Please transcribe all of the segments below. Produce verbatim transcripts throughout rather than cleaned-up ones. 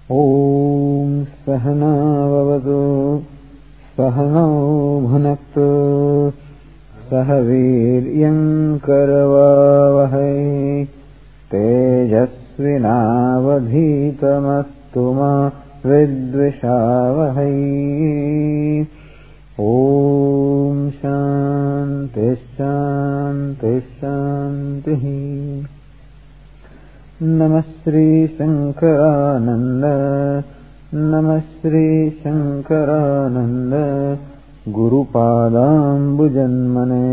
ॐ सहना भवतु सहनौ भुनक्तु सह वीर्यं करवावहै तेजस्विनावधीतमस्तु मा विद्विषावहै। ॐ शान्ति शान्ति शान्तिः। नमः श्री शंकरानंद नमः Shri Shankaranand गुरुपादाम्बुजन्मने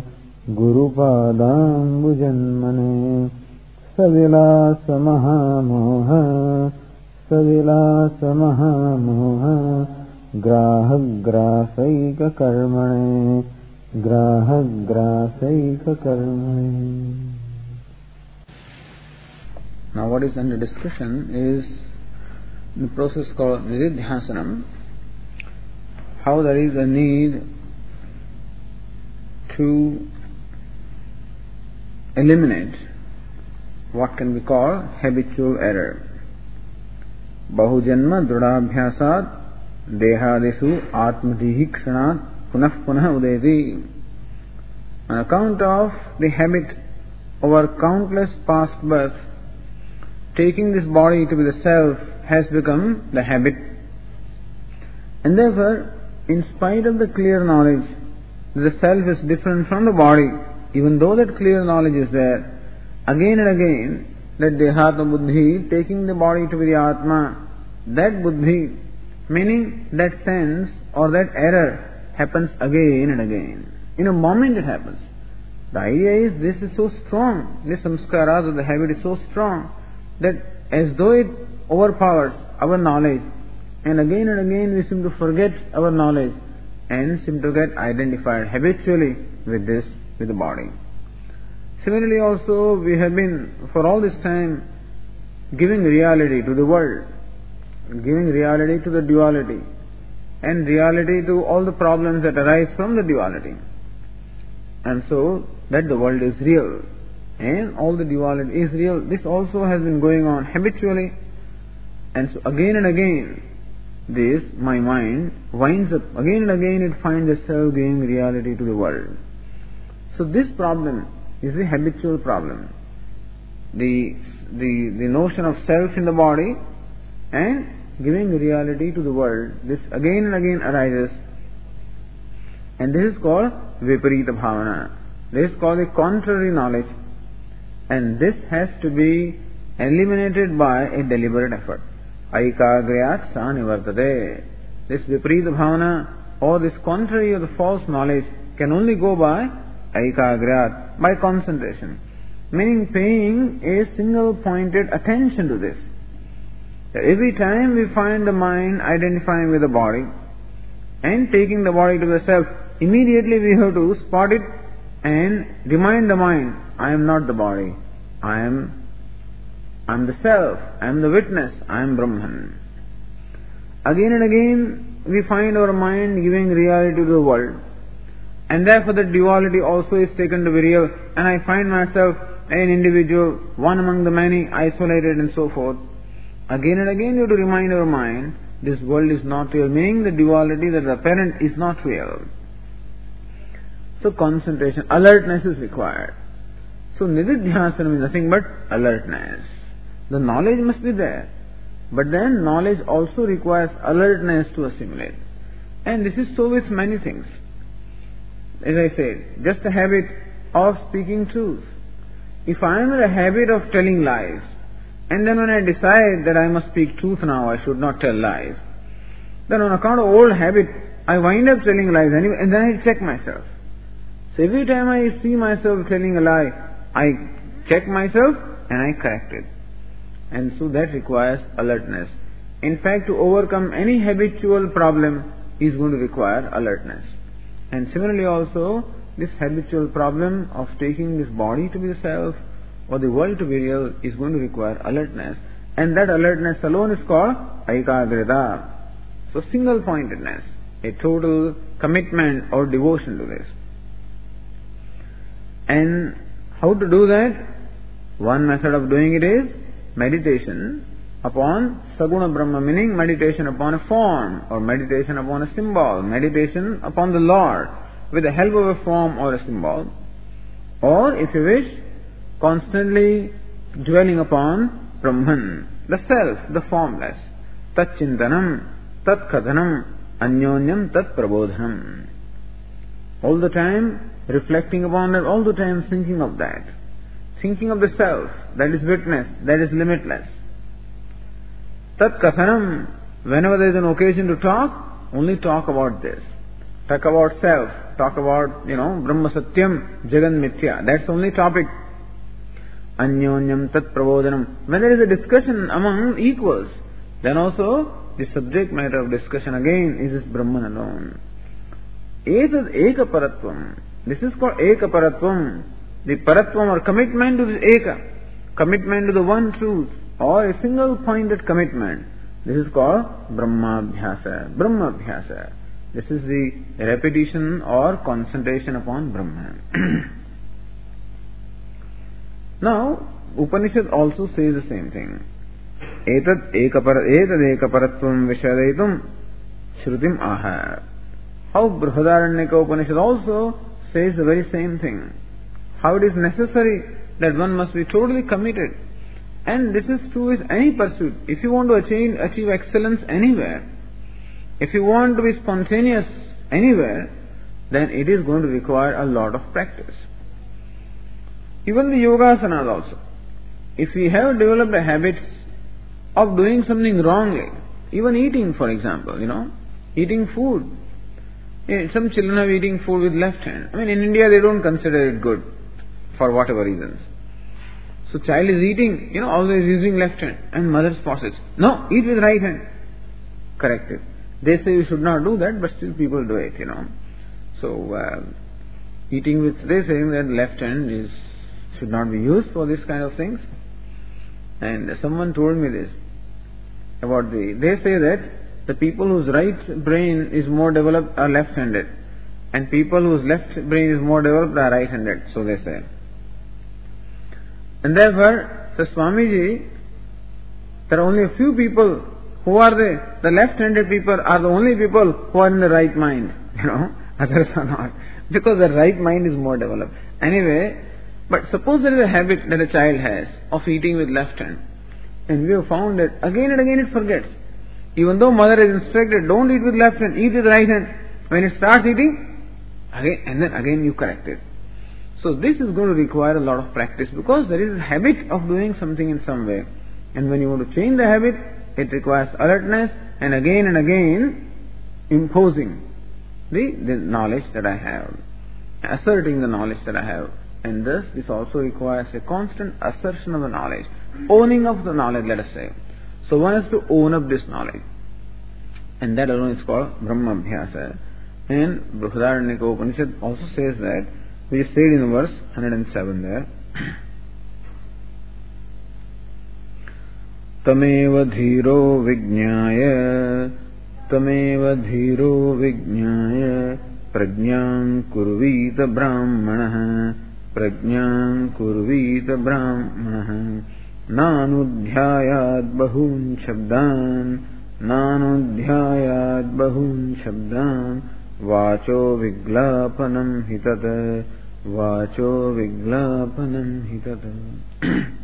गुरुपादाम्बुजन्मने सविलास महामोह सविलास महामोह ग्राहग्रासैक कर्मणे ग्राहग्रासैक कर्मणे। Now what is under discussion is the process called Nididhyasanam, how there is a need to eliminate what can be called habitual error. Bahujanma drudabhyasat dehadisu atmadihikshanat punah punah udeti. On account of the habit over countless past births, taking this body to be the self has become the habit. And therefore, in spite of the clear knowledge that the self is different from the body, even though that clear knowledge is there, again and again, that dehatma buddhi, taking the body to be the atma, that buddhi, meaning that sense or that error, happens again and again. In a moment it happens. The idea is this is so strong, this samskaras of the habit is so strong, that as though it overpowers our knowledge, and again and again we seem to forget our knowledge and seem to get identified habitually with this, with the body. Similarly also, we have been for all this time giving reality to the world, giving reality to the duality, and reality to all the problems that arise from the duality. And so, that the world is real, and all the duality is real. This also has been going on habitually, and so again and again this, my mind, winds up, again and again it finds itself giving reality to the world. So this problem is the habitual problem. The, the, the notion of self in the body and giving reality to the world, this again and again arises, and this is called viparita bhavana. This is called the contrary knowledge. And this has to be eliminated by a deliberate effort. Aikagriyat sa nivartate. This viparita bhavana or this contrary or the false knowledge can only go by aikagriyat, by concentration. Meaning paying a single pointed attention to this. That every time we find the mind identifying with the body and taking the body to the self, immediately we have to spot it and remind the mind, I am not the body. I am I am the self. I am the witness. I am Brahman. Again and again we find our mind giving reality to the world, and therefore the duality also is taken to be real, and I find myself an individual, one among the many, isolated and so forth. Again and again you have to remind our mind, this world is not real, meaning the duality that is apparent is not real. So concentration, alertness is required. So nididhyasana is nothing but alertness. The knowledge must be there, but then knowledge also requires alertness to assimilate. And this is so with many things. As I said, just a habit of speaking truth. If I am in a habit of telling lies, and then when I decide that I must speak truth now, I should not tell lies, then on account of old habit, I wind up telling lies anyway, and then I check myself. So every time I see myself telling a lie, I check myself and I correct it. And so that requires alertness. In fact, to overcome any habitual problem is going to require alertness. And similarly also, this habitual problem of taking this body to be the self or the world to be real is going to require alertness. And that alertness alone is called aikagrita. So single pointedness, a total commitment or devotion to this. And how to do that? One method of doing it is meditation, upon Saguna Brahma, meaning meditation upon a form, or meditation upon a symbol, meditation upon the Lord with the help of a form or a symbol. Or, if you wish, constantly dwelling upon Brahman, the self, the formless. Tat chintanam, tat kathanam, anyonyam tat prabodhanam. All the time reflecting upon that, all the time thinking of that. Thinking of the self, that is witness, that is limitless. Tat kathanam, whenever there is an occasion to talk, only talk about this. Talk about self, talk about, you know, Brahma Satyam, Jagan Mithya. That's the only topic. Anyonyam tat prabodhanam. When there is a discussion among equals, then also the subject matter of discussion again is this Brahman alone. Etad eka paratvam. This is called eka paratvam. The paratvam or commitment to this eka. Commitment to the one truth. Or a single pointed commitment. This is called Brahmabhyasa. Brahmabhyasa. This is the repetition or concentration upon Brahman. Now, Upanishad also says the same thing. Etad ekaparatvam vishadayitum shrutim aha. How Brihadaranyaka Upanishad also says the very same thing. How it is necessary that one must be totally committed. And this is true with any pursuit. If you want to achieve, achieve excellence anywhere, if you want to be spontaneous anywhere, then it is going to require a lot of practice. Even the yogasanas also. If we have developed a habit of doing something wrongly, even eating, for example, you know, eating food. Some children are eating food with left hand. I mean, in India they don't consider it good for whatever reasons. So child is eating, you know, always using left hand, and mother forces, no, eat with right hand. Corrected. They say you should not do that, but still people do it, you know. So, uh, eating with, they say that left hand is, should not be used for this kind of things. And someone told me this, about the, they say that the people whose right brain is more developed are left-handed, and people whose left brain is more developed are right-handed, so they say. And therefore, the Swamiji, there are only a few people. Who are they? The left-handed people are the only people who are in the right mind, you know, others are not, because the right mind is more developed. Anyway, but suppose there is a habit that a child has of eating with left hand, and we have found that again and again it forgets. Even though mother has instructed, don't eat with left hand, eat with right hand. When it starts eating, again and then again you correct it. So this is going to require a lot of practice, because there is a habit of doing something in some way. And when you want to change the habit, it requires alertness and again and again imposing the, the knowledge that I have, asserting the knowledge that I have. And thus this also requires a constant assertion of the knowledge, owning of the knowledge, let us say. So one has to own up this knowledge. And that alone is called Brahmabhyasa. And Brihadaranyaka Upanishad also says that, which is said in verse one hundred seven there. Tameva dhiro vijñāya, tameva dhiro vijñāya, prajñāṃ kurvīta brāhmaṇah, prajñāṃ kurvīta brāhmaṇah, nānudhyāyāt bahūn shabdān, nānudhyāyāt bahūn shabdān, vāco viglāpanam hitat, vāco viglāpanam hitat.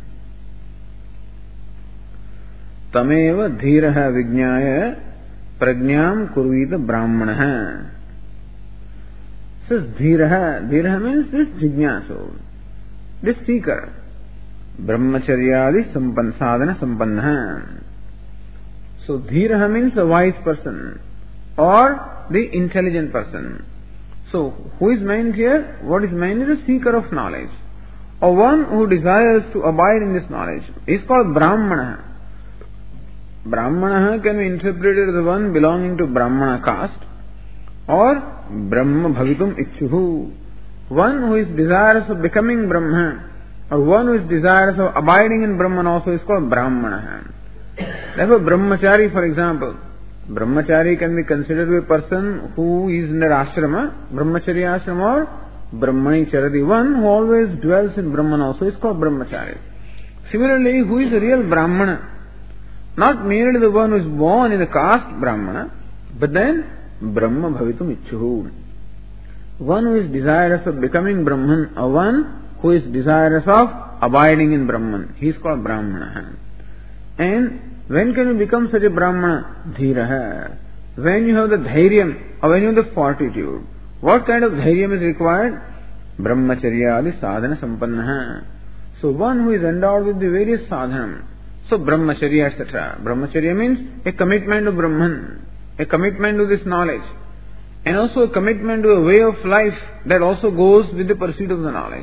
Tameva dhiraha vijñāya prajñāṃ kurvīta brāhmaṇah. Says dhiraha. Dhiraha means this jignasu, this seeker. Brahmacharyādi sampan sadhana sampanna. So dhiraha means a wise person or the intelligent person. So who is meant here? What is meant is a seeker of knowledge, or one who desires to abide in this knowledge. He is called Brahmana. Brahmana can be interpreted as the one belonging to Brahmana caste, or Brahma Bhavitum Ichchuhu, one who is desirous of becoming Brahma, or one who is desirous of abiding in Brahman also is called Brahmana. Therefore, Brahmachari, for example, Brahmachari can be considered to be a person who is in the ashrama, Brahmacharya ashrama, or Brahmani Charadi. One who always dwells in Brahman also is called Brahmachari. Similarly, who is a real Brahmana, Not merely the one who is born in the caste Brahmana, but then Brahma Bhavitum Ichchuhu. One who is desirous of becoming Brahman, or one who is desirous of abiding in Brahman. He is called Brahmana. And when can you become such a Brahmana? Dhiraha. When you have the dhairyam, or when you have the fortitude. What kind of dhairyam is required? Brahmacharya adi sadhana sampannaha. So one who is endowed with the various sadhanam. So Brahmacharya, et cetera. Brahmacharya means a commitment to Brahman, a commitment to this knowledge, and also a commitment to a way of life that also goes with the pursuit of the knowledge.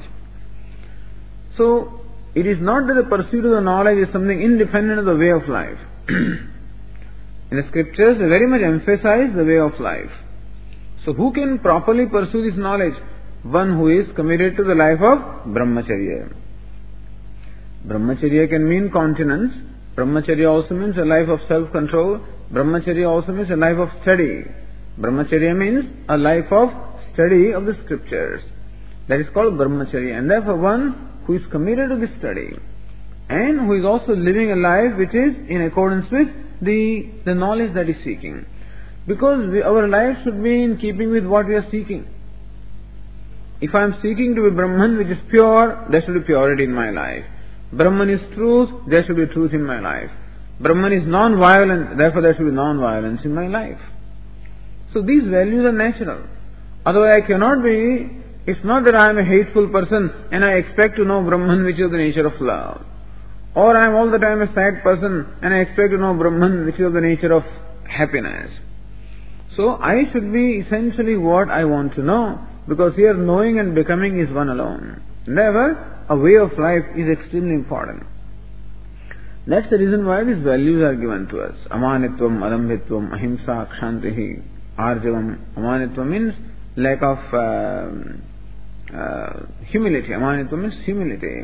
So it is not that the pursuit of the knowledge is something independent of the way of life. In the scriptures, they very much emphasize the way of life. So who can properly pursue this knowledge? One who is committed to the life of Brahmacharya. Brahmacharya can mean continence. Brahmacharya also means a life of self-control. Brahmacharya also means a life of study. Brahmacharya means a life of study of the scriptures. That is called Brahmacharya. And therefore one who is committed to this study and who is also living a life which is in accordance with the, the knowledge that is seeking. Because we, our life should be in keeping with what we are seeking. If I am seeking to be Brahman which is pure, there should be purity in my life. Brahman is truth, there should be truth in my life. Brahman is non-violent, therefore there should be non-violence in my life. So these values are natural. Otherwise I cannot be, it's not that I am a hateful person and I expect to know Brahman which is the nature of love. Or I am all the time a sad person and I expect to know Brahman which is of the nature of happiness. So I should be essentially what I want to know, because here knowing and becoming is one alone. Therefore, a way of life is extremely important. That's the reason why these values are given to us. Amanitvam, adambhitvam, ahimsa, kshantihi, arjavam. Amanitvam means lack of uh, uh, humility. Amanitvam means humility.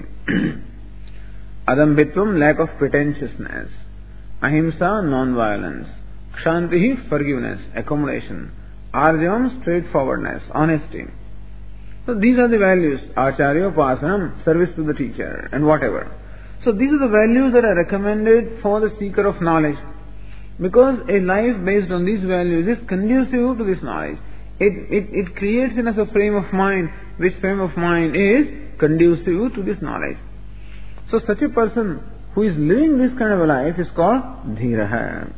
Adambhitvam, lack of pretentiousness. Ahimsa, non-violence. Kshantihi, forgiveness, accommodation. Arjavam, straightforwardness, honesty. So these are the values. Acharya, upasanam, service to the teacher, and whatever. So these are the values that are recommended for the seeker of knowledge. Because a life based on these values is conducive to this knowledge. It, it, it creates in us a frame of mind, which frame of mind is conducive to this knowledge. So such a person who is living this kind of a life is called dhiraha.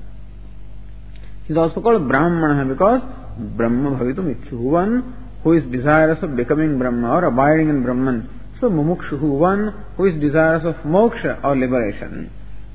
He is also called brahmana because Brahma Bhavitum Ichchuhu, one who is desirous of becoming Brahma or abiding in Brahman. So mumukshuhu, one who is desirous of moksha or liberation.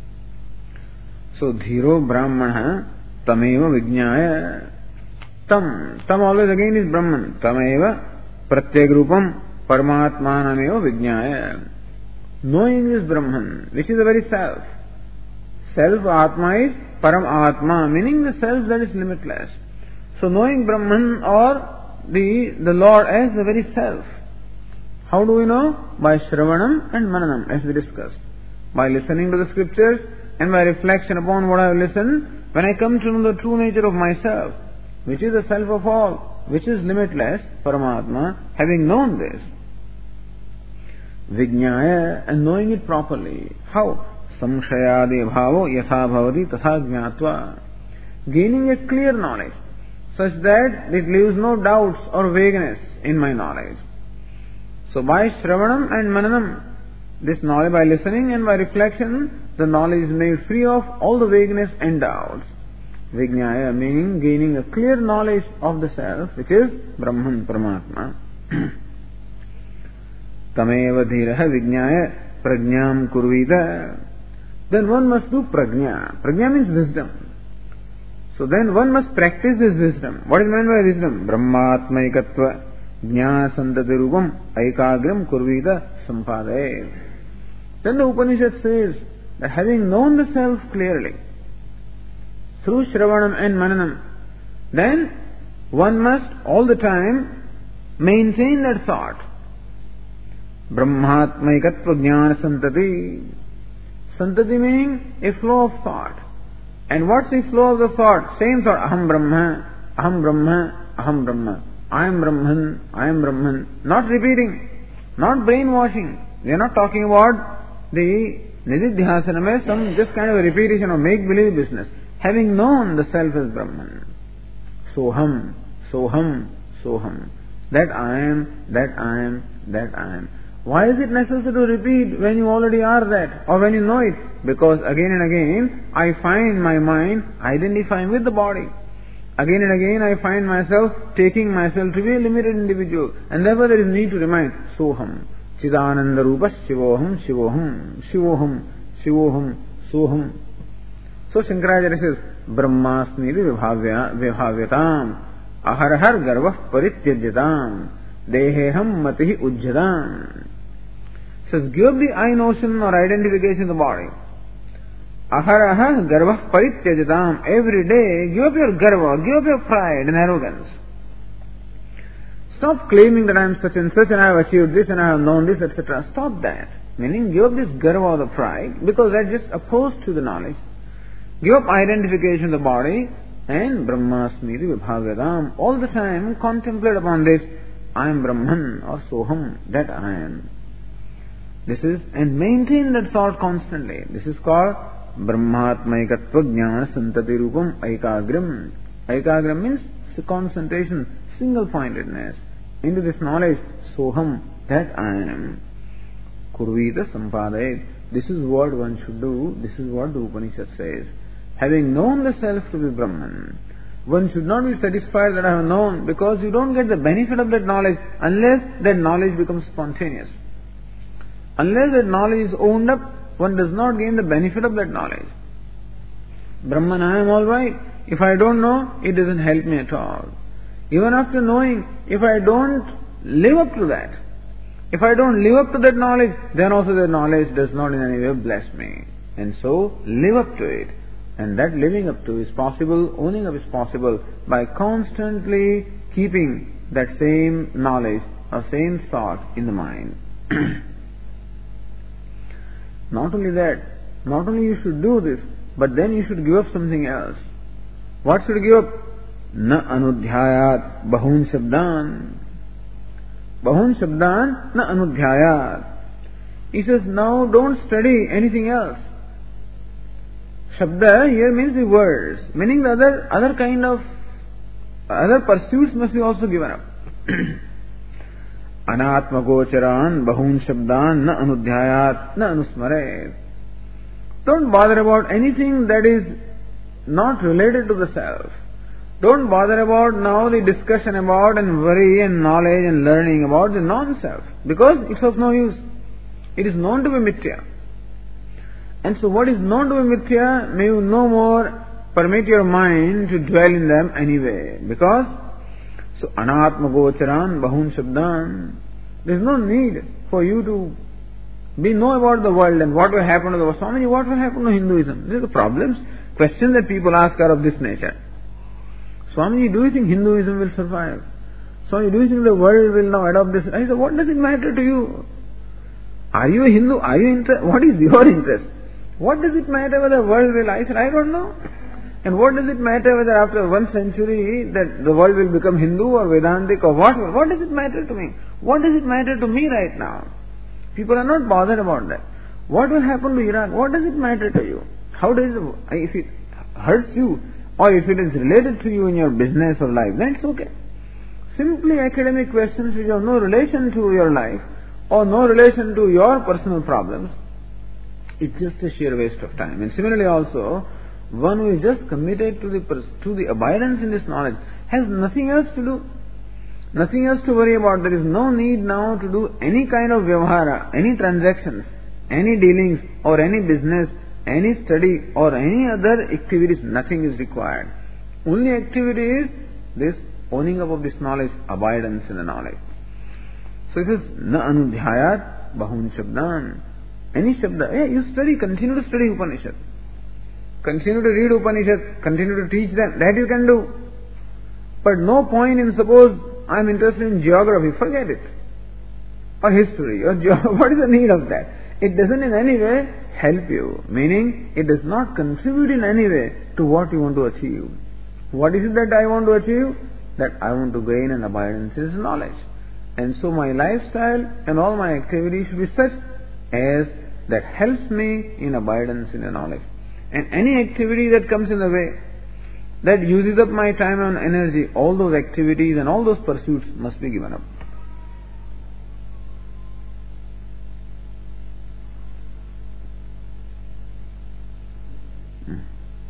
So dhiro brahmana tameva vijñāya. Tam, tam always again is Brahman. Tameva pratyagrupam paramatmanameva vijñāya. Knowing is Brahman, which is the very self. Self Atma is Param Atma, meaning the self that is limitless. So knowing Brahman or the, the Lord as the very self. How do we know? By Shravanam and Mananam, as we discussed. By listening to the scriptures and by reflection upon what I have listened, when I come to know the true nature of myself, which is the self of all, which is limitless, Paramatma, having known this, Vijñāya, and knowing it properly. How? Samshayādi bhavo yatha bhavati tatha jñātva. Gaining a clear knowledge, such that it leaves no doubts or vagueness in my knowledge. So by Shravanam and Mananam, this knowledge, by listening and by reflection, the knowledge is made free of all the vagueness and doubts. Vijñāya, meaning gaining a clear knowledge of the self, which is Brahman, Paramatma. Tameva dhiraha vijñāya prajñām kurvita. Then one must do prajñā. Prajñā means wisdom. So then one must practice this wisdom. What is meant by wisdom? Brahmatmaikatva jnana santati rupam aikagram kurvita sampadaye. Then the Upanishad says that having known the self clearly through Shravanam and Mananam, then one must all the time maintain that thought. Brahmatmaikatva jnana santati. Santati meaning a flow of thought. And what's the flow of the thought? Same thought. Aham Brahma, Aham Brahma, Aham Brahma. I am Brahman, I am Brahman. Not repeating, not brainwashing. We are not talking about the nididhyasanam as some just kind of a repetition of make-believe business. Having known the self as Brahman. Soham, Soham, Soham. That I am, that I am, that I am. Why is it necessary to repeat when you already are that, or when you know it? Because again and again, I find my mind identifying with the body. Again and again, I find myself taking myself to be a limited individual. And therefore there is need to remind, Soham, Chidananda Rupa Shivoham, Shivoham, Shivoham, Shivoham, Soham. So Shankaracharya says, Brahmasmi vibhavyatam, aharhar garvah parityajyatam, deheham matihi ujjadam. Says, give up the I notion or identification of the body. Aharaha garvah parityajyatam. Every day, give up your garva, give up your pride and arrogance. Stop claiming that I am such and such and I have achieved this and I have known this, et cetera. Stop that. Meaning, give up this garva or the pride, because that is just opposed to the knowledge. Give up identification of the body and Brahmasmiti vibhavyatam. All the time, contemplate upon this. I am Brahman or Soham, that I am. This is, and maintain that thought constantly. This is called Brahmatmaikatva Jnana Santati Rupam Aikagram. Aikagram means concentration, single-pointedness. Into this knowledge, Soham, that I am. Kurvita Sampadayet. This is what one should do. This is what the Upanishad says. Having known the self to be Brahman, one should not be satisfied that I have known, because you don't get the benefit of that knowledge unless that knowledge becomes spontaneous. Unless that knowledge is owned up, one does not gain the benefit of that knowledge. Brahman, I am alright. If I don't know, it doesn't help me at all. Even after knowing, if I don't live up to that, if I don't live up to that knowledge, then also that knowledge does not in any way bless me. And so, live up to it. And that living up to is possible, owning up is possible by constantly keeping that same knowledge or same thought in the mind. Not only that, not only you should do this, but then you should give up something else. What should you give up? Na anudhyayat bahun shabdan. Bahun shabdan na anudhyayat. He says, now don't study anything else. Shabda here means the words, meaning the other, other kind of, other pursuits must be also given up. Anatma gocharan bahun shabdan na anudhyayat na anusmaret. Don't bother about anything that is not related to the self. Don't bother about now the discussion about and worry and knowledge and learning about the non-self, because it's of no use. It is known to be mithya. And so what is known to be mithya, may you no more permit your mind to dwell in them anyway. Because, so anatma gocharan bahun shabdan, there is no need for you to be know about the world and what will happen to the world. Swamiji, what will happen to Hinduism? These are the problems, questions that people ask are of this nature. Swamiji, do you think Hinduism will survive? Swamiji, do you think the world will now adopt this? I said, what does it matter to you? Are you a Hindu? Are you interested? What is your interest? What does it matter whether the world will? I said, I don't know. And what does it matter whether after one century that the world will become Hindu or Vedantic or what? What does it matter to me? What does it matter to me right now? People are not bothered about that. What will happen to Iraq? What does it matter to you? How does it, if it hurts you or if it is related to you in your business or life, then it's okay. Simply academic questions which have no relation to your life or no relation to your personal problems, it's just a sheer waste of time. And similarly also, one who is just committed to the to the abidance in this knowledge has nothing else to do, nothing else to worry about. There is no need now to do any kind of vyavahara, any transactions, any dealings or any business, any study or any other activities. Nothing is required. Only activity is this owning up of this knowledge, abidance in the knowledge. So it says, na anudhyayat bahun shabdan. Any shabda, yeah, you study, continue to study Upanishad. Continue to read Upanishad, continue to teach them, that you can do. But no point in, suppose I am interested in geography, forget it. Or history, or ge- what is the need of that? It doesn't in any way help you, meaning it does not contribute in any way to what you want to achieve. What is it that I want to achieve? That I want to gain an abidance in this knowledge. And so my lifestyle and all my activities should be such as that helps me in abidance in the knowledge. And any activity that comes in the way, that uses up my time and energy, all those activities and all those pursuits must be given up. Hmm.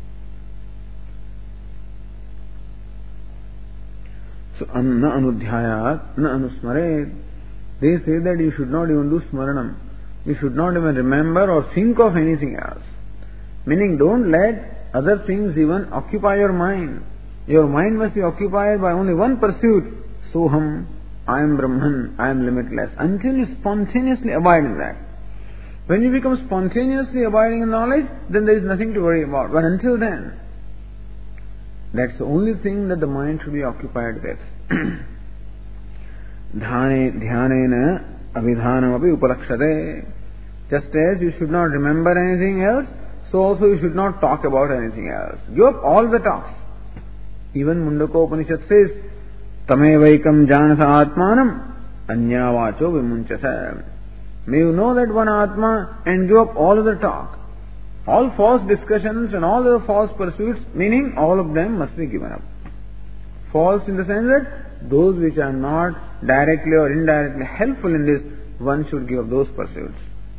So, na anudhyayat, na anusmaret. They say that you should not even do smaranam. You should not even remember or think of anything else. Meaning, don't let other things even occupy your mind. Your mind must be occupied by only one pursuit. Soham, I am Brahman, I am limitless. Until you spontaneously abide in that. When you become spontaneously abiding in knowledge, then there is nothing to worry about. But until then, that's the only thing that the mind should be occupied with. Dhane dhyanena abhidhanam api upalakshate. Just as you should not remember anything else, so also you should not talk about anything else. Give up all the talks. Even Mundaka Upanishad says, Tamevaikam janasa atmanam anyavacho vimunchasa. May you know that one Atma and give up all other talk. All false discussions and all other false pursuits, meaning all of them must be given up. False in the sense that those which are not directly or indirectly helpful in this, one should give up those pursuits.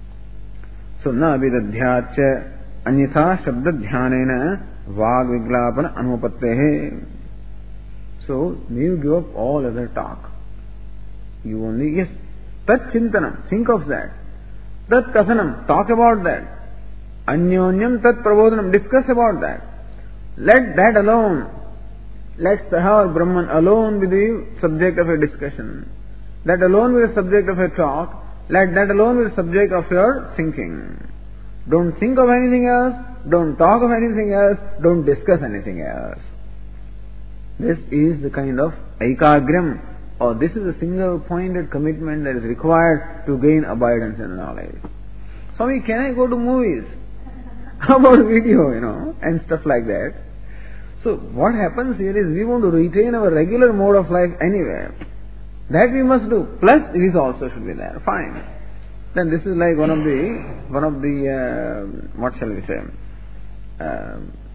So, na abhidadhyatcha anyatha shabda dhyanena vag viglapana anupattehe. So, may you give up all other talk. You only, yes, tat chintanam, think of that. Tat kasanam, talk about that. Anyonyam tat prabodhanam, discuss about that. Let that alone. Let Saha Brahman alone be the subject of a discussion. That alone be the subject of a talk. Let that alone be the subject of your thinking. Don't think of anything else. Don't talk of anything else. Don't discuss anything else. This is the kind of aikagram, or this is a single pointed commitment that is required to gain abidance in knowledge. Swami, can I go to movies? How about video, you know, and stuff like that? So what happens here is we want to retain our regular mode of life anywhere. That we must do. Plus this also should be there. Fine. Then this is like one of the, one of the, uh, what shall we say, uh,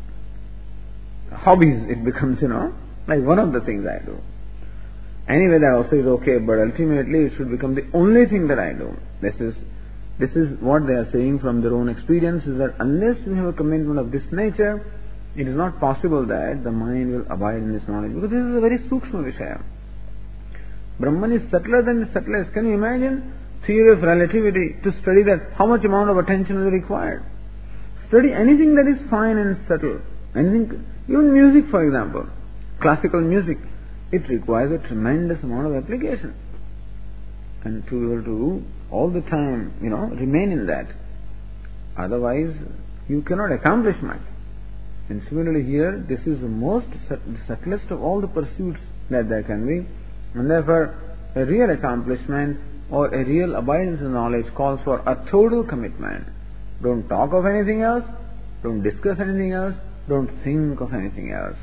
hobbies it becomes, you know, like one of the things I do. Anyway, that also is okay, but ultimately it should become the only thing that I do. This is, this is what they are saying from their own experience, is that unless we have a commitment of this nature, it is not possible that the mind will abide in this knowledge, because this is a very sukshma vishaya. Brahman is subtler than the subtlest. Can you imagine theory of relativity, to study that, how much amount of attention is required? Study anything that is fine and subtle. Anything, even music for example, classical music, it requires a tremendous amount of application. And to be able to all the time, you know, remain in that. Otherwise, you cannot accomplish much. And similarly here, this is the most, the subtlest of all the pursuits that there can be. And therefore, a real accomplishment or a real abidance in knowledge calls for a total commitment. Don't talk of anything else, don't discuss anything else, don't think of anything else.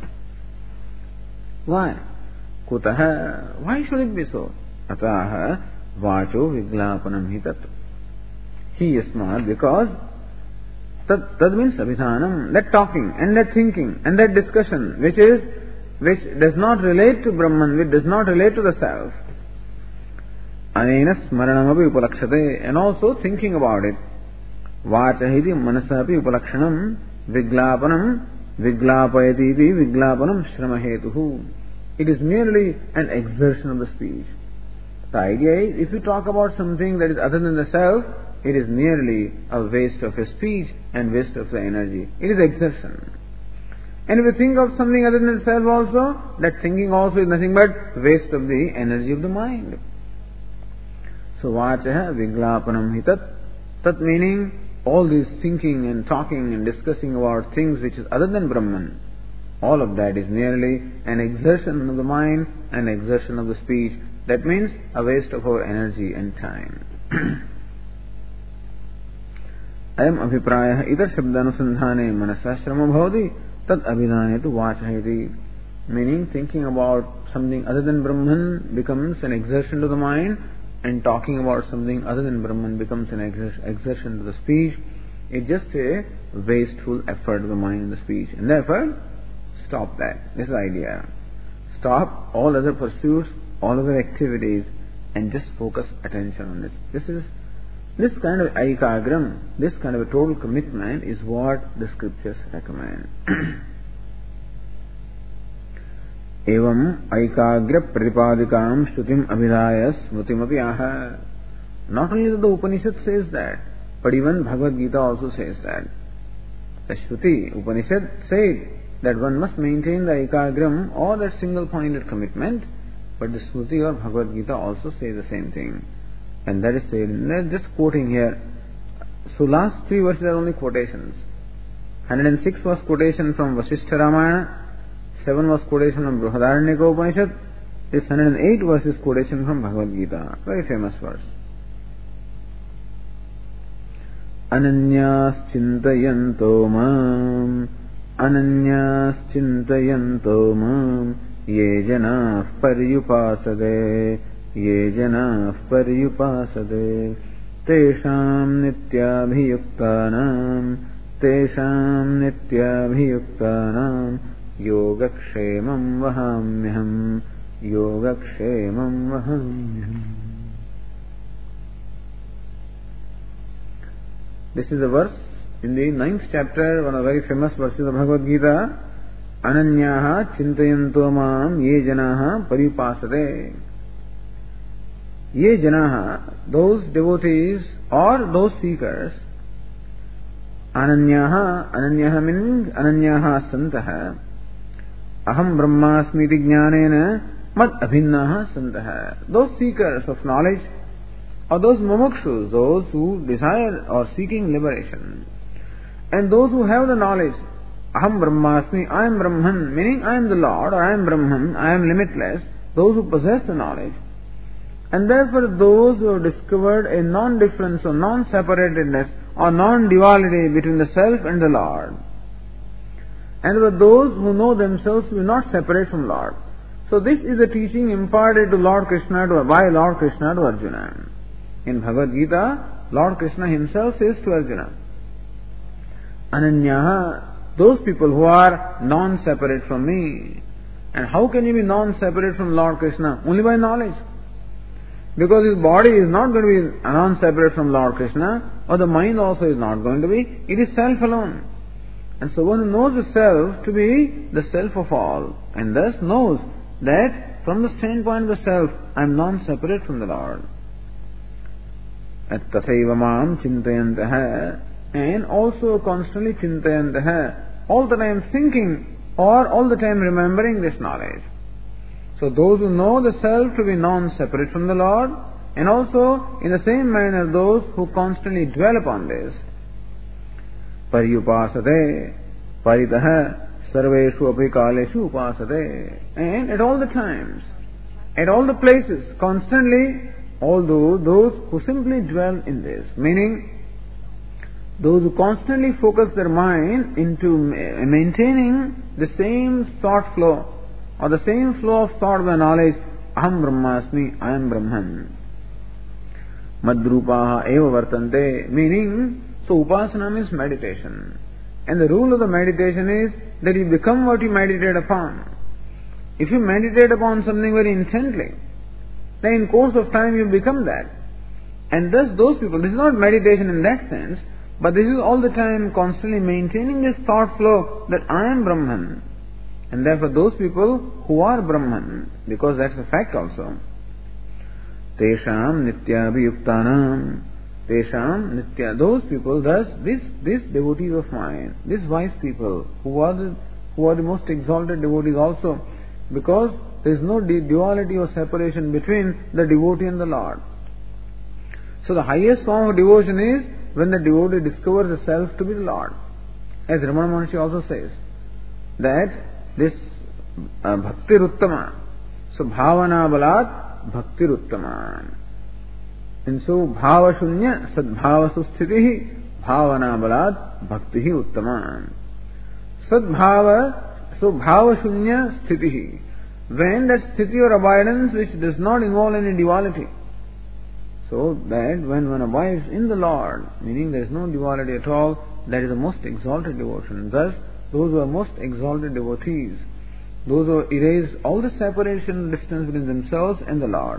Why? Kutaha? Why should it be so? Ataha vacho viglapanam hi tat. He yasmat, because Tad, tad means abhidhanam, that talking and that thinking and that discussion which is, which does not relate to Brahman, which does not relate to the self. Anena smaranam api upalakshate, and also thinking about it. Vachahiti manasa api upalakshanam viglapanam viglapayati iti viglapanam shramahetuhu. It is merely an exertion of the speech. The idea is, if you talk about something that is other than the self, it is merely a waste of a speech and waste of the energy. It is exertion. And if you think of something other than self also, that thinking also is nothing but waste of the energy of the mind. So, vachaha viglapanam hi tat. Tat meaning all this thinking and talking and discussing about things which is other than Brahman. All of that is merely an exertion of the mind, an exertion of the speech. That means a waste of our energy and time. Ayam abhiprayah idar shabdanusandhane manasashrama bhavati tad abhidhane tu vachahiti. Meaning, thinking about something other than Brahman becomes an exertion to the mind, and talking about something other than Brahman becomes an exer- exertion to the speech. It's just a wasteful effort of the mind and the speech. And therefore, stop that. This is the idea. Stop all other pursuits, all other activities, and just focus attention on this. This is this kind of aikagram, this kind of a total commitment is what the scriptures recommend. Evam aikagra pratipadikam shrutim abhidaya smrutim api aha. Not only that the Upanishad says that, but even Bhagavad Gita also says that. The Shruti, Upanishad said that one must maintain the aikagram or that single-pointed commitment, but the Smriti or Bhagavad Gita also says the same thing. And that is said, they're just quoting here. So last three verses are only quotations. one hundred six was quotation from Vasishtha Ramayana, seven was quotation from Brihadaranyaka Upanishad, this one hundred eight verse is quotation from Bhagavad Gita, very famous verse. Ananyas chintayanto mam, ananyas chintayanto mam, ye janah paryupasade, ye janah paryupasade, tesham nityabhiyuktanam, tesham nityabhiyuktanam, yogakshemam vahamyaham, yogakshemam vahamyaham. This is a verse in the ninth chapter, one of the very famous verses of Bhagavad Gita. Ananyaha chintayanto mam ye janaha paripasade. Ye janaha, those devotees or those seekers. Ananyaha, ananyaha means ananyaha santaha. Aham brahmasmiti jnanena mad abhinnaha santaha. Those seekers of knowledge, or those mumukshus, those who desire or seeking liberation, and those who have the knowledge, aham brahmasmi, I am Brahman, meaning I am the Lord, or I am Brahman, I am limitless, those who possess the knowledge, and therefore those who have discovered a non-difference or non-separatedness or non-duality between the self and the Lord, and for those who know themselves to be not separate from Lord. So this is a teaching imparted to Lord Krishna, to, by Lord Krishna to Arjuna. In Bhagavad Gita, Lord Krishna himself says to Arjuna, Ananyaha, those people who are non-separate from me. And how can you be non-separate from Lord Krishna? Only by knowledge. Because his body is not going to be non-separate from Lord Krishna, or the mind also is not going to be. It is self alone. And so one who knows the self to be the self of all, and thus knows that from the standpoint of the self, I am non-separate from the Lord. At tathaiva mam chintayantaha, and also constantly chintayantaha, all the time thinking or all the time remembering this knowledge. So those who know the self to be non-separate from the Lord, and also in the same manner those who constantly dwell upon this. Paryupasate, paritaha, sarveshu api kaleshu upasate. And at all the times, at all the places, constantly, although those who simply dwell in this, meaning those who constantly focus their mind into maintaining the same thought flow, or the same flow of thought by knowledge, aham brahmasmi, I am Brahman. Madrupaha eva vartante, meaning, so upasana means meditation. And the rule of the meditation is that you become what you meditate upon. If you meditate upon something very intently, then in course of time you become that. And thus those people, this is not meditation in that sense, but this is all the time constantly maintaining this thought flow that I am Brahman. And therefore those people who are Brahman, because that's a fact also. Tesham nityabhiyuktanam, Tesham nitya, those people, thus this, this devotees of mine, these wise people, who are the, who are the most exalted devotees also, because there is no duality or separation between the devotee and the Lord. So the highest form of devotion is when the devotee discovers the self to be the Lord. As Ramana Maharshi also says, that this uh, bhakti ruttama, so bhavana balat bhakti ruttama. And so bhava shunya sadbhava susthitihi bhavana balat bhaktihi uttama. Sadbhava, so bhava shunya sthitihi. When that sthiti or abidance which does not involve any duality, So that when one abides in the Lord, meaning there is no duality at all, that is the most exalted devotion. Thus, those who are most exalted devotees, those who erase all the separation, distance between themselves and the Lord.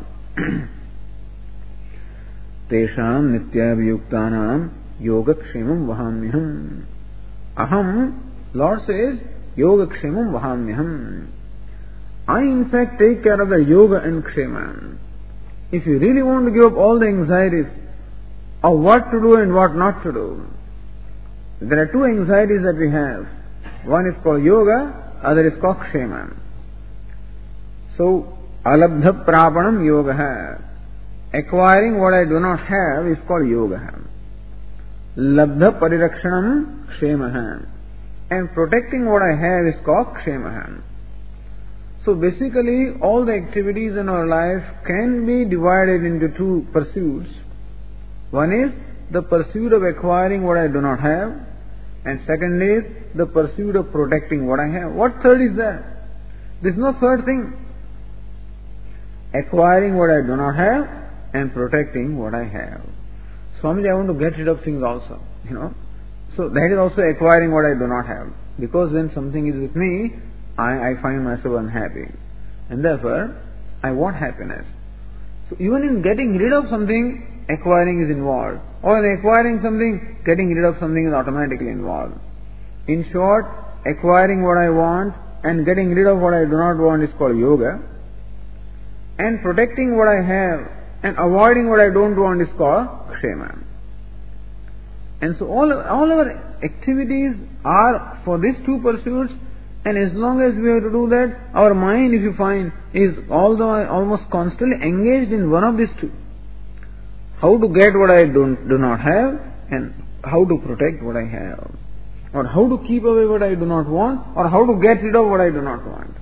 Tesham nityaviyuktanam yogakshemam vahamyaham. Aham, Lord says, yogakshemam vahamyaham. I in fact take care of the yoga and kshema. If you really want to give up all the anxieties of what to do and what not to do, there are two anxieties that we have. One is called yoga, other is called kshema. So, alabdha prapanam yoga. Acquiring what I do not have is called yoga. Labdha parirakshanam kshema. And protecting what I have is called kshema. So basically, all the activities in our life can be divided into two pursuits. One is the pursuit of acquiring what I do not have, and second is the pursuit of protecting what I have. What third is there? There is no third thing. Acquiring what I do not have and protecting what I have. Swamiji, I want to get rid of things also, you know. So that is also acquiring what I do not have. Because when something is with me, I, I find myself unhappy. And therefore, I want happiness. So even in getting rid of something, acquiring is involved. Or in acquiring something, getting rid of something is automatically involved. In short, acquiring what I want and getting rid of what I do not want is called yoga. And protecting what I have and avoiding what I don't want is called kshema. And so all, all our activities are for these two pursuits. And as long as we have to do that, our mind, if you find, is although almost constantly engaged in one of these two. How to get what I do, do not have, and how to protect what I have. Or how to keep away what I do not want, or how to get rid of what I do not want.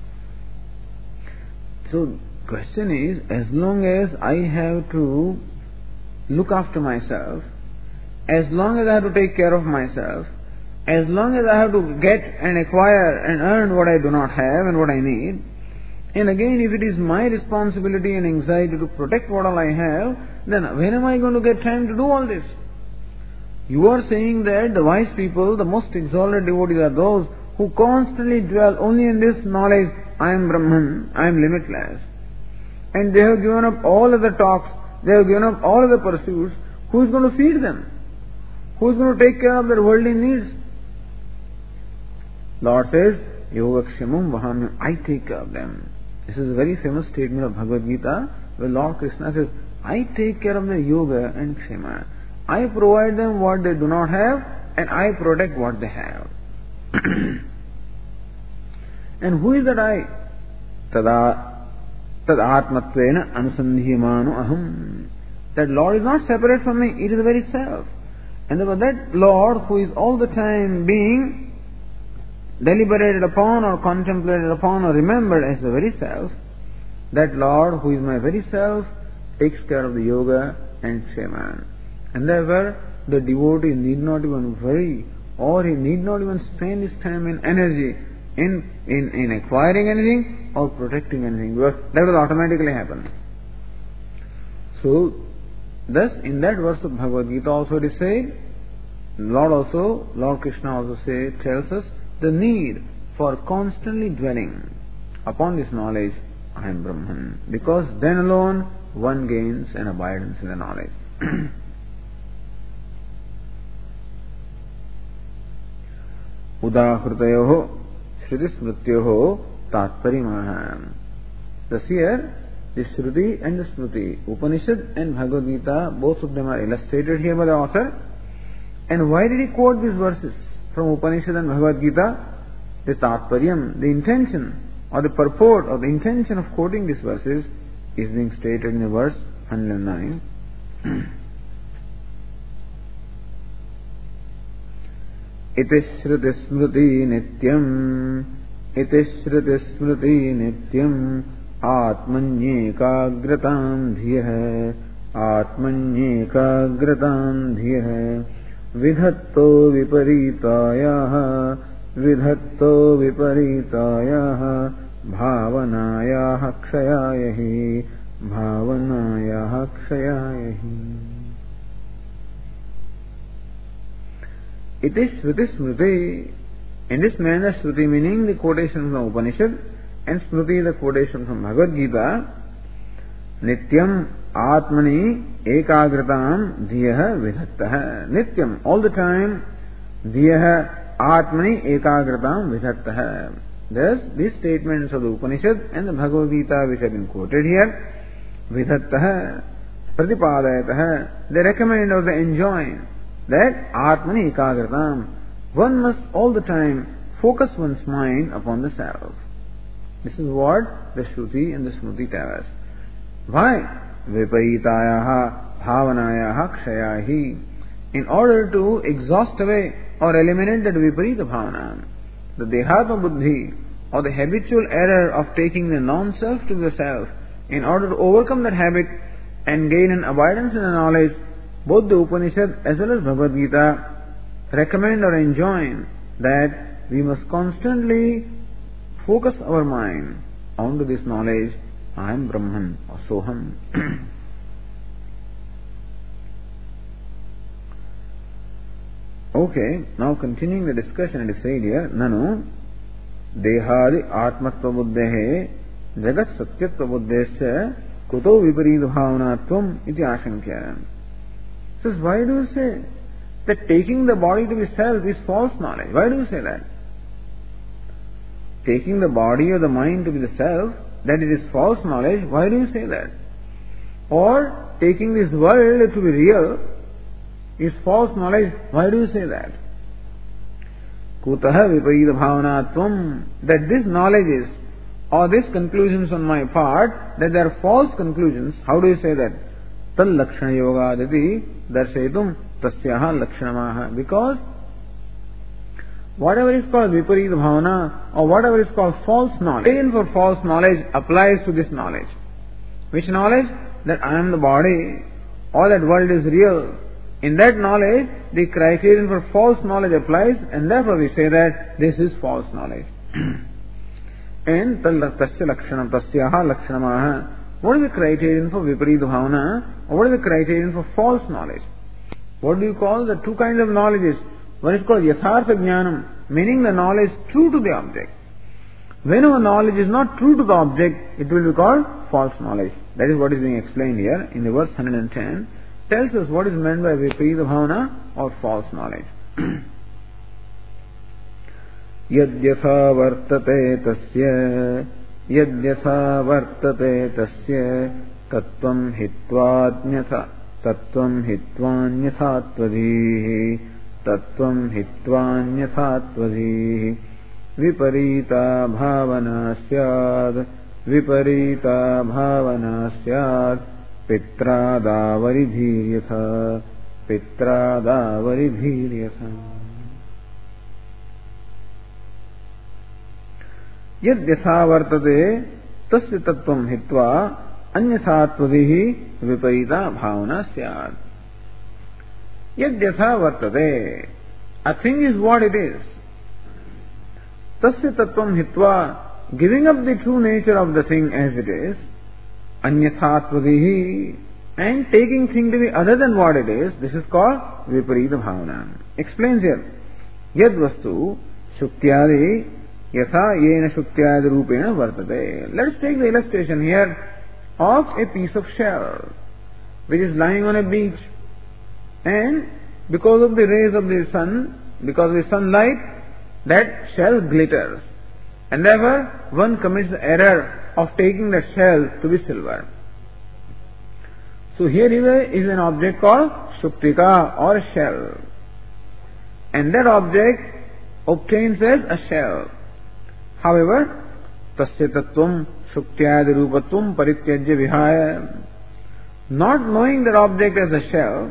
So, question is, as long as I have to look after myself, as long as I have to take care of myself, as long as I have to get and acquire and earn what I do not have and what I need, and again if it is my responsibility and anxiety to protect what all I have, then when am I going to get time to do all this? You are saying that the wise people, the most exalted devotees are those who constantly dwell only in this knowledge, I am Brahman, I am limitless. And they have given up all of the talks, they have given up all of the pursuits. Who is going to feed them? Who is going to take care of their worldly needs? Lord says, Yogakshemam Vahamyam, I take care of them. This is a very famous statement of Bhagavad Gita, where Lord Krishna says, I take care of their yoga and kshema. I provide them what they do not have, and I protect what they have. And who is that I? Tada, tad atmatvena anusandhiyamanu aham. That Lord is not separate from me, it is the very self. And therefore that Lord who is all the time being deliberated upon or contemplated upon or remembered as the very self, that Lord who is my very self takes care of the yoga and kshema. And therefore the devotee need not even worry, or he need not even spend his time and energy in, in, in acquiring anything or protecting anything, because that will automatically happen. So thus in that verse of Bhagavad Gita also it is said, Lord also, Lord Krishna also say, tells us the need for constantly dwelling upon this knowledge, I am Brahman, because then alone one gains an abidance in the knowledge. Udahrutayoho Shruti Smrityoho Tatparimaham. Thus here, the Shruti and the Smriti, Upanishad and Bhagavad Gita, both of them are illustrated here by the author. And why did he quote these verses from Upanishad and Bhagavad Gita? The Tatparyam, the intention or the purport or the intention of quoting these verses is being stated in the verse one hundred nine. Iti Shruti Smriti Nityam, Iti Shruti Smriti Nityam, Atmanyekagratam Dhiyah, Atmanyekagratam Dhiyah, Vidhatto Viparitayah, Vidhatto Viparitayah, Bhavanayah Kshayayahi, भावनायाः क्षयाय हि. It is Shruti Smriti. In this manner, Shruti meaning the quotation from Upanishad and Smriti the quotation from Bhagavad Gita. Nityam Atmani Ekagratam Dhiyah Vidhattah. Nityam, all the time, Dhiyah Atmani Ekagratam Vidhattah. Thus, these statements of the Upanishad and the Bhagavad Gita which have been quoted here, Vidhattah, Pratipadayatah, they recommend or they enjoin that Atmani Ekagratam, one must all the time focus one's mind upon the self. This is what the Shruti and the Smriti tell us. Why? Viparitayaha bhavanayaha kshayahi. In order to exhaust away or eliminate that viparita bhavana, the dehatma buddhi, or the habitual error of taking the non-self to the self, in order to overcome that habit and gain an abidance in the knowledge, both the Upanishad as well as Bhagavad Gita recommend or enjoin that we must constantly focus our mind onto this knowledge, I am Brahman or Soham. Okay, now continuing the discussion, it is said here, Nanu Dehadi Atmatva Buddhehe Jagat Satyatva Buddhesya Kuto Viparita Bhavanatvam Iti Ashankya. Says, why do you say that taking the body to be self is false knowledge? Why do you say that? Taking the body or the mind to be the self, that it is false knowledge, why do you say that? Or taking this world to be real is false knowledge, why do you say that? Kutaha viparita bhavanatvam, that this knowledge is, or these conclusions on my part, that they are false conclusions, how do you say that? Tal lakshana yoga aditi darshetum tasyaha lakshanamaha. Because whatever is called viparita bhavana or whatever is called false knowledge, criterion for false knowledge applies to this knowledge. Which knowledge? That I am the body or that world is real. In that knowledge, the criterion for false knowledge applies, and therefore we say that this is false knowledge. And tasya lakshana tasyaha lakshanamaha. What is the criterion for viparita bhavana? Or what is the criterion for false knowledge? What do you call the two kinds of knowledges? One is called yathartha jnanam, meaning the knowledge true to the object. Whenever knowledge is not true to the object, it will be called false knowledge. That is what is being explained here in the verse one hundred ten. Tells us what is meant by viparita bhavana or false knowledge. Yadyatha vartate tasya Yadyatha vartate tasya tattvam hitvaanyatha tattvam hitvaanyathatvadhihi tattvam hitvaanyathatvadhihi viparita bhavana syad viparita bhavana syad pitradavaribhiryatha pitradavaribhiryatha. Yad yatha vartate tasya tattvam hitva anyathatvadhihi viparita bhavana syad. Yad yatha vartate, a thing is what it is. Tasya tattvam hitva, giving up the true nature of the thing as it is, anyathatvadhihi, and taking thing to be other than what it is, this is called viparita bhavana. Explains here, yad vastu shuktyadi yatha yena shuktyadi rupena vartate. Let us take the illustration here of a piece of shell which is lying on a beach, and because of the rays of the sun, because of the sunlight, that shell glitters, and therefore one commits the error of taking the shell to be silver. So here is an object called shuktika or a shell, and that object obtains as a shell. However, tasya tattvam shuktyadi rupatvam parityajya vihaya, not knowing that object as a shell,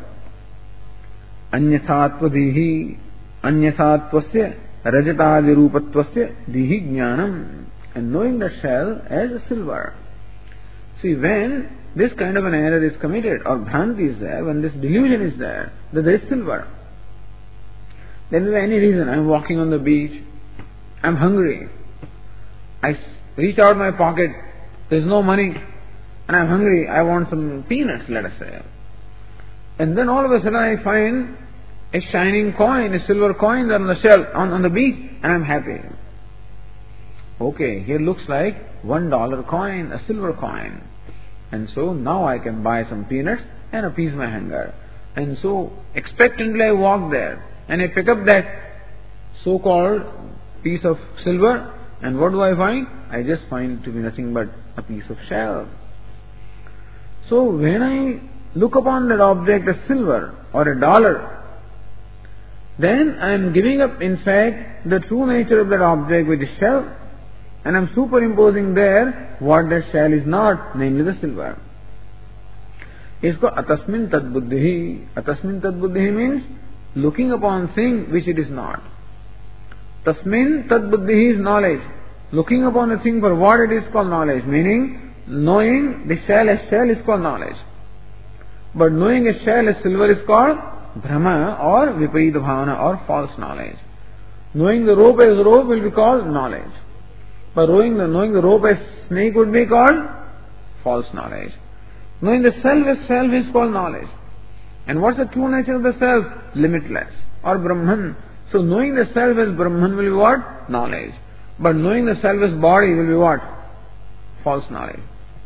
anyathatvadhihi anyathatvasya rajatadi rupatvasya dihi jnanam, and knowing the shell as a silver. See, when this kind of an error is committed, or bhranti is there, when this delusion is there, that there is silver, then for any reason, I am walking on the beach, I am hungry, I reach out my pocket, there is no money, and I'm hungry, I want some peanuts, let us say. And then all of a sudden I find a shining coin, a silver coin on the shelf, on, on the beach, and I'm happy. Okay, here looks like one dollar coin, a silver coin. And so now I can buy some peanuts and appease my hunger. And so expectantly I walk there and I pick up that so-called piece of silver, and what do I find? I just find it to be nothing but a piece of shell. So when I look upon that object as silver or a dollar, then I am giving up in fact the true nature of that object which is shell, and I am superimposing there what that shell is not, namely the silver. Isko atasmin tad buddhi. Atasmin tad buddhi means looking upon thing which it is not. Tasmin tad buddhi is knowledge. Looking upon a thing for what it is called knowledge, meaning knowing the shell as shell is called knowledge. But knowing a shell as silver is called Brahma or Viparita Bhavana or false knowledge. Knowing the rope as rope will be called knowledge. But knowing the, knowing the rope as snake would be called false knowledge. Knowing the self as self is called knowledge. And what's the true nature of the self? Limitless or Brahman. So knowing the self as Brahman will be what? Knowledge. But knowing the self as body will be what? False knowledge.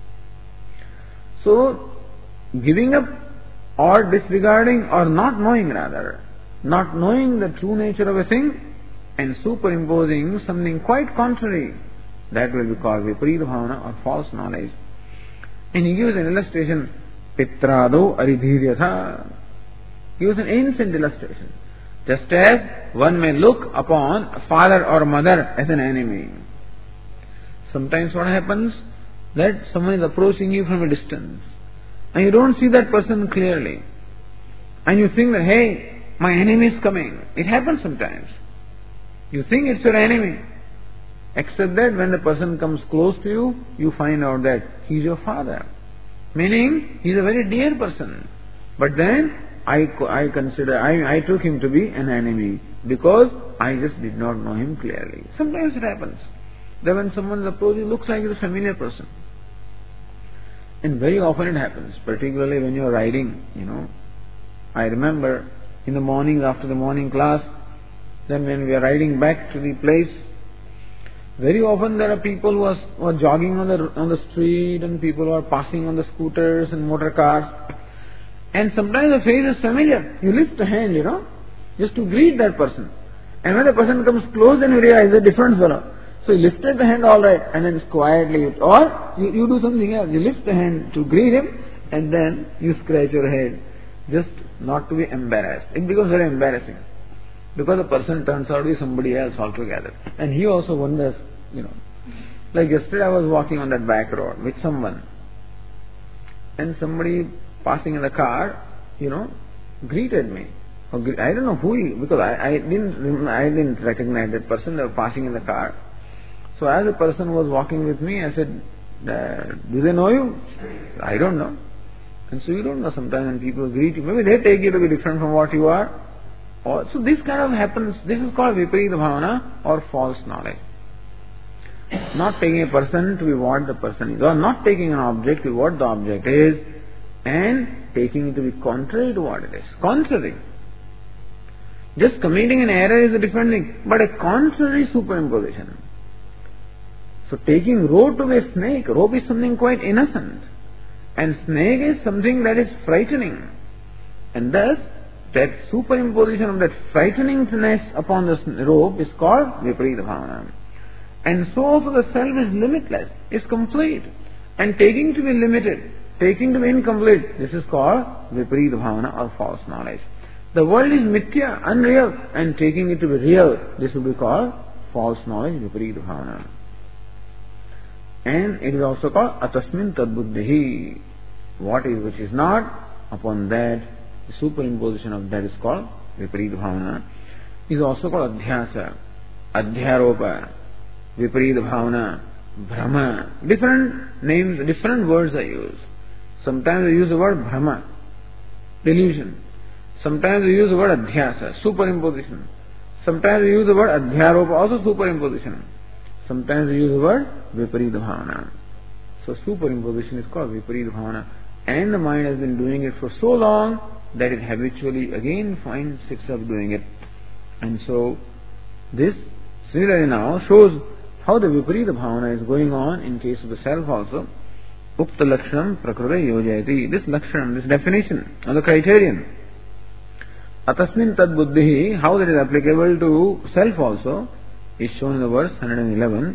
So giving up or disregarding or not knowing rather, not knowing the true nature of a thing and superimposing something quite contrary, that will be called Viparita Bhavana or false knowledge. And he gives an illustration, Pitrado Aridhiryatha. He gives an ancient illustration. Just as one may look upon a father or mother as an enemy. Sometimes what happens? That someone is approaching you from a distance. And you don't see that person clearly. And you think that, hey, my enemy is coming. It happens sometimes. You think it's your enemy. Except that when the person comes close to you, you find out that he's your father. Meaning, he's a very dear person. But then, I, I consider, I, I took him to be an enemy because I just did not know him clearly. Sometimes it happens. That when someone approaches, looks like he's a familiar person. And very often it happens, particularly when you're riding, you know. I remember in the mornings after the morning class, then when we are riding back to the place, very often there are people who are, who are jogging on the on the street and people who are passing on the scooters and motor cars. And sometimes the face is familiar. You lift a hand, you know, just to greet that person. And when the person comes close, then you realize a different fellow. So you lifted the hand all right, and then quietly, or you, you do something else. You lift the hand to greet him, and then you scratch your head, just not to be embarrassed. It becomes very embarrassing. Because the person turns out to be somebody else altogether. And he also wonders, you know. Like yesterday I was walking on that back road with someone. And somebody passing in the car, you know, greeted me. Or, I don't know who he, because I, I didn't I didn't recognize that person. They were passing in the car. So as the person was walking with me, I said, uh, do they know you? I don't know. And so you don't know sometimes when people greet you. Maybe they take you to be different from what you are. Or, so this kind of happens. This is called Viparita Bhavana or false knowledge. Not taking a person to be what the person is. Or not taking an object to be what the object is. And taking it to be contrary to what it is. Contrary. Just committing an error is a different thing. But a contrary superimposition. So taking rope to be a snake, rope is something quite innocent. And snake is something that is frightening. And thus, that superimposition of that frighteningness upon the rope is called Viparita Bhavana. And so also the self is limitless, is complete. And taking to be limited, taking to be incomplete, this is called Viparita Bhavana or false knowledge. The world is mithya, unreal, and taking it to be real, this will be called false knowledge, Viparita Bhavana. And it is also called atasmin tad buddhi. What is which is not, upon that, the superimposition of that is called Viparita Bhavana. Is also called adhyasa, adhyaropa, Viparita Bhavana, Brahma. Different names, different words are used. Sometimes they use the word Brahma, delusion. Sometimes they use the word adhyasa, superimposition. Sometimes they use the word adhyaropa, also superimposition. Sometimes we use the word Viparita Bhavana. So superimposition is called viparita bhavana. And the mind has been doing it for so long that it habitually again finds itself doing it. And so this similarly now shows how the viparita bhavana is going on in case of the self also. Ukta lakshanam prakrute yojayati. This lakshanam, this definition or the criterion. Atasmin tad buddhihi, how that is applicable to self also, is shown in the verse one hundred eleven.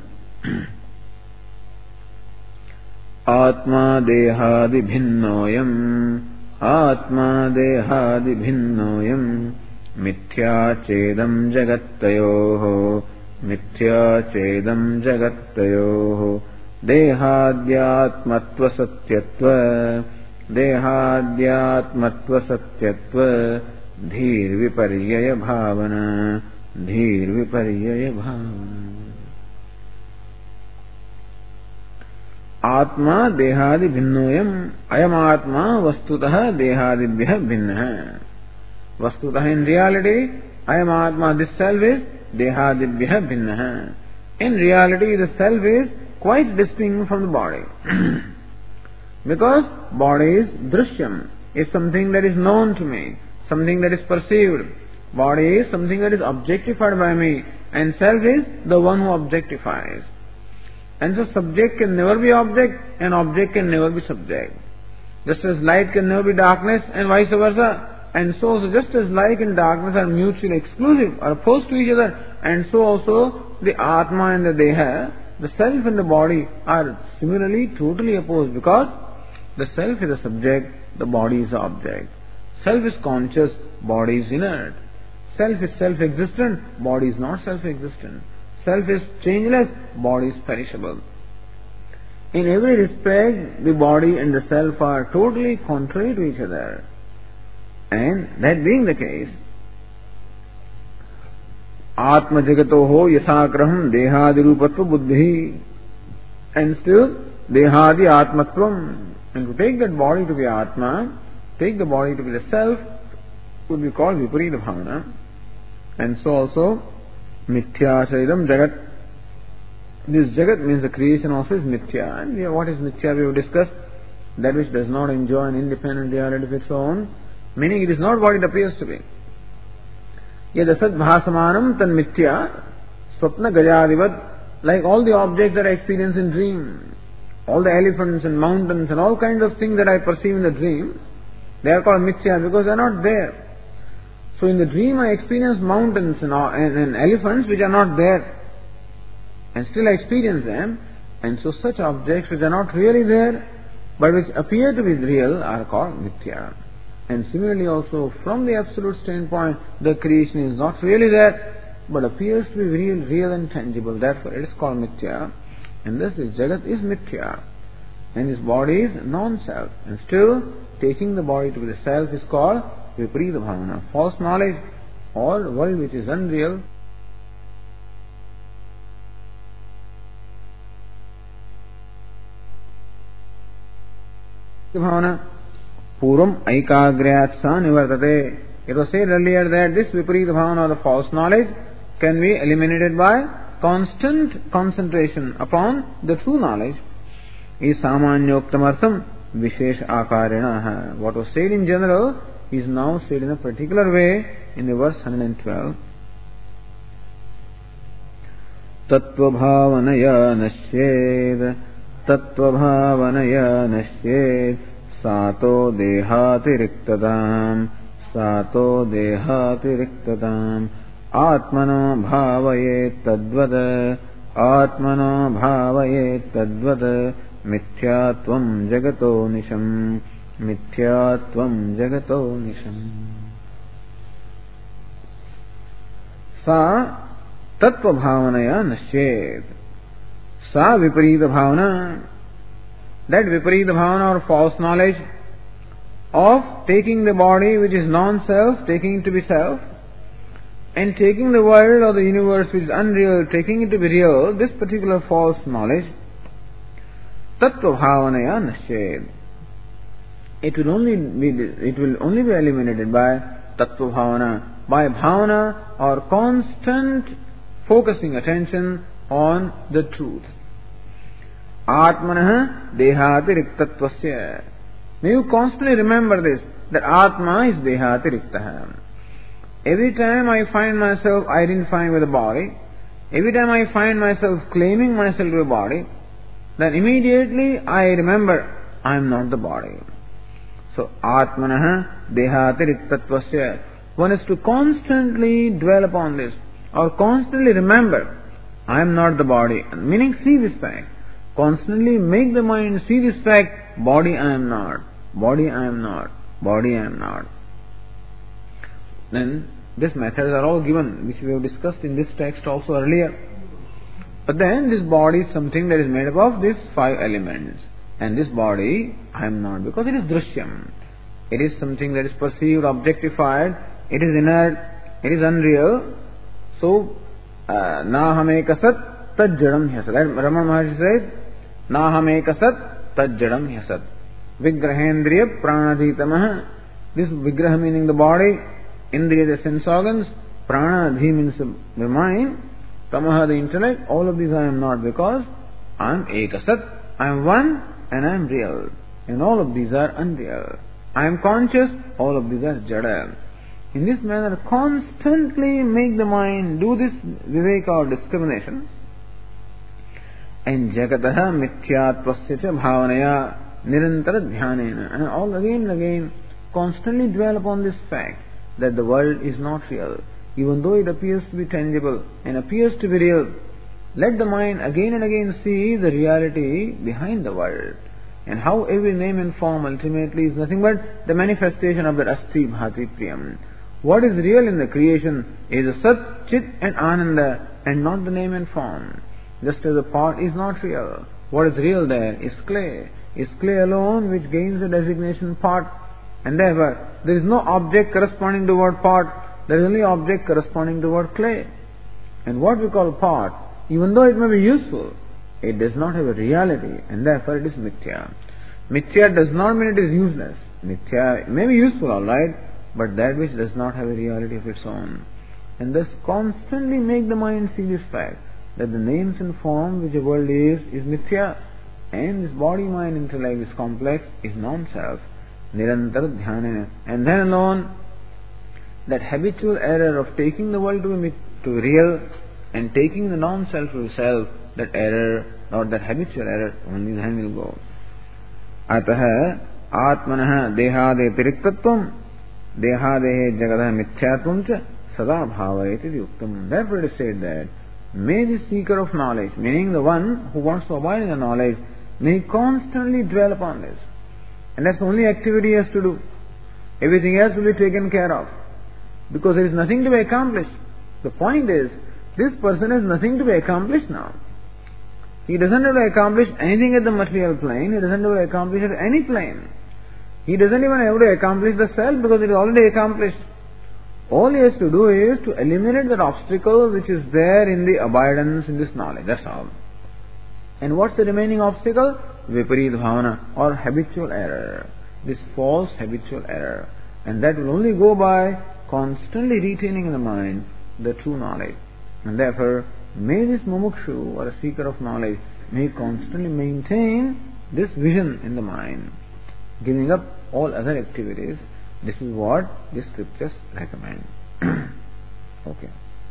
Atma dehadi bhinnoyam, Atma dehadi bhinnoyam, mithya chedam jagattayoho, mithya chedam jagattayoho, dehadyatmatva satyatva, dehadyatmatva satyatva, धीर विपर्यय भावना, धीर विपर्यय भावना. आत्मा देहादि भिन्नोयम, अयम आत्मा वस्तुतः देहादिभ्यः भिन्नः. वस्तुतः in reality, अयम आत्मा, this self is देहादिभ्यः भिन्नः. In reality, the self is quite distinct from the body. Because body is drishyam, is something that is known to me, something that is perceived. Body is something that is objectified by me, and self is the one who objectifies. And so subject can never be object, and object can never be subject. Just as light can never be darkness, and vice versa. And so, so just as light and darkness are mutually exclusive, or opposed to each other, and so also the Atma and the Deha, the self and the body are similarly totally opposed, because the self is a subject, the body is the object. Self is conscious, body is inert. Self is self-existent, body is not self-existent. Self is changeless, body is perishable. In every respect, the body and the self are totally contrary to each other. And that being the case, Atma jagatoho yasakraham dehadirupatva buddhi, and still dehadi atmatvam. And to take that body to be Atma, take the body to be the self, would be called viparita bhavana. And so also mithya sharidam jagat. This jagat means the creation also is mithya. And yeah, what is mithya? We have discussed that which does not enjoy an independent reality of its own, meaning it is not what it appears to be. Yadasat bhasamanam tan mithya swapna gajadivat, like all the objects that I experience in dream, all the elephants and mountains and all kinds of things that I perceive in the dream, they are called mithya because they are not there. So in the dream I experience mountains and, and, and elephants which are not there, and still I experience them. And so such objects which are not really there but which appear to be real are called mithya. And similarly also from the absolute standpoint, the creation is not really there but appears to be real, real and tangible. Therefore it is called mithya. And thus this jagat is mithya. And his body is non-self. And still taking the body to be the self is called viparita bhavana, false knowledge or world which is unreal. Bhavana puram aikagrayat sa nivartate. It was said earlier that this viparita bhavana or the false knowledge can be eliminated by constant concentration upon the true knowledge. Is samanyoktamartham vishesh akarena. What was said in general is now said in a particular way in the verse one hundred twelve. Tattva bhavanaya nashyed, tattva bhavanaya nashyed, sato dehati riktadam, sato dehati riktadam, atmano bhavayet tadvad, atmano bhavayet tadvad, mithyatvam jagato nisham, mithyatvam jagato nisham. Sa tattva bhavanaya nashyet. Sa viparita bhavana. That viparita bhavana or false knowledge of taking the body which is non-self, taking it to be self, and taking the world or the universe which is unreal, taking it to be real, this particular false knowledge, tattva bhavanaya nashyet. It will only be it will only be eliminated by tattva bhavana, by bhavana or constant focusing attention on the truth. Atmanah dehati riktatvasya. May you constantly remember this, that Atma is dehati riktah. Every time I find myself identifying with the body, every time I find myself claiming myself to a body, then immediately I remember I am not the body. So, Atmanah dehati riktatvasya. One is to constantly dwell upon this, or constantly remember, I am not the body. Meaning, see this fact. Constantly make the mind see this fact, body I am not, body I am not, body I am not. Then, these methods are all given, which we have discussed in this text also earlier. But then, this body is something that is made up of these five elements. And this body, I am not, because it is drishyam. It is something that is perceived, objectified, it is inert, it is unreal. So, Naham ekasat tad jadam hyasat. Ramana Maharshi says, Naham ekasat tad jadam hyasat. Vigrahendriya pranadhitamah. This vigraha meaning the body, indriya the sense organs, pranadhi means the mind, tamaha the intellect. All of these I am not, because I am ekasat. I am one and I am real. And all of these are unreal. I am conscious, all of these are jada. In this manner, constantly make the mind do this viveka or discrimination. And jagataha mithyattvasya cha bhavanaya nirantara dhyanena. And all again and again, constantly dwell upon this fact that the world is not real. Even though it appears to be tangible and appears to be real, let the mind again and again see the reality behind the world. And how every name and form ultimately is nothing but the manifestation of that Asti Bhati Priyam. What is real in the creation is a Sat, Chit and Ananda, and not the name and form. Just as the pot is not real, what is real there is clay. It's clay alone which gains the designation pot. And therefore, there is no object corresponding to word pot. There is only object corresponding to word clay. And what we call pot, even though it may be useful, it does not have a reality, and therefore it is mithya. Mithya does not mean it is useless. Mithya may be useful, alright, but that which does not have a reality of its own. And thus constantly make the mind see this fact, that the names and form which the world is, is mithya, and this body, mind, intellect, this complex, is non-self. Nirantara dhyanena. And then alone, that habitual error of taking the world to be to real, and taking the non-self to self, that error or that habitual error, only then will go. Ataha atmanah dehade tiriktatvam dehadehe jagadaha mithyatvam cha sada bhavayati yuktam. Therefore it is said that may the seeker of knowledge, meaning the one who wants to abide in the knowledge, may constantly dwell upon this. And that's the only activity he has to do. Everything else will be taken care of. Because there is nothing to be accomplished. The point is, this person has nothing to be accomplished now. He doesn't have to accomplish anything at the material plane. He doesn't have to accomplish at any plane. He doesn't even have to accomplish the self, because it is already accomplished. All he has to do is to eliminate that obstacle which is there in the abidance in this knowledge. That's all. And what's the remaining obstacle? Viparit bhavana, or habitual error. This false habitual error. And that will only go by constantly retaining in the mind the true knowledge. And therefore, may this mumukshu, or a seeker of knowledge, may constantly maintain this vision in the mind, giving up all other activities. This is what the scriptures recommend. Okay.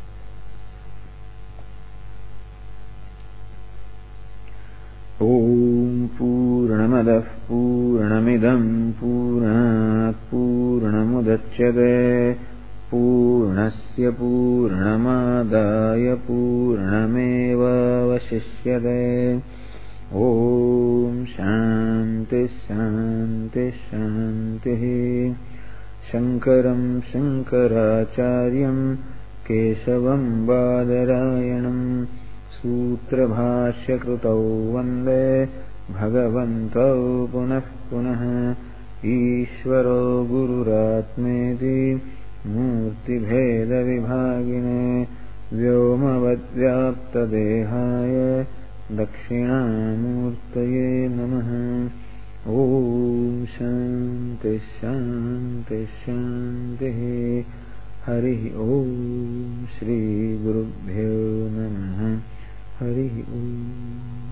Om Purnamadah Purnamidam Purnat Purnamudachyate Purnasya Purnamadaya Purnameva Vashishyate. Om Shanti Shanti Shanti. Shankaram Shankaracharyam Keshavam Badarayanam Sutra Bhashya Krutau Vande Bhagavantau Punah Punah Ishvaro Gururatmeti Murti Bheda Vibhagine Vyomavadvyapta Dehaya Dakshinamurtaye Namaha. Om Shanti Shanti Shanti. Hari Om Shri Gurubhyo Namaha. Hari Om.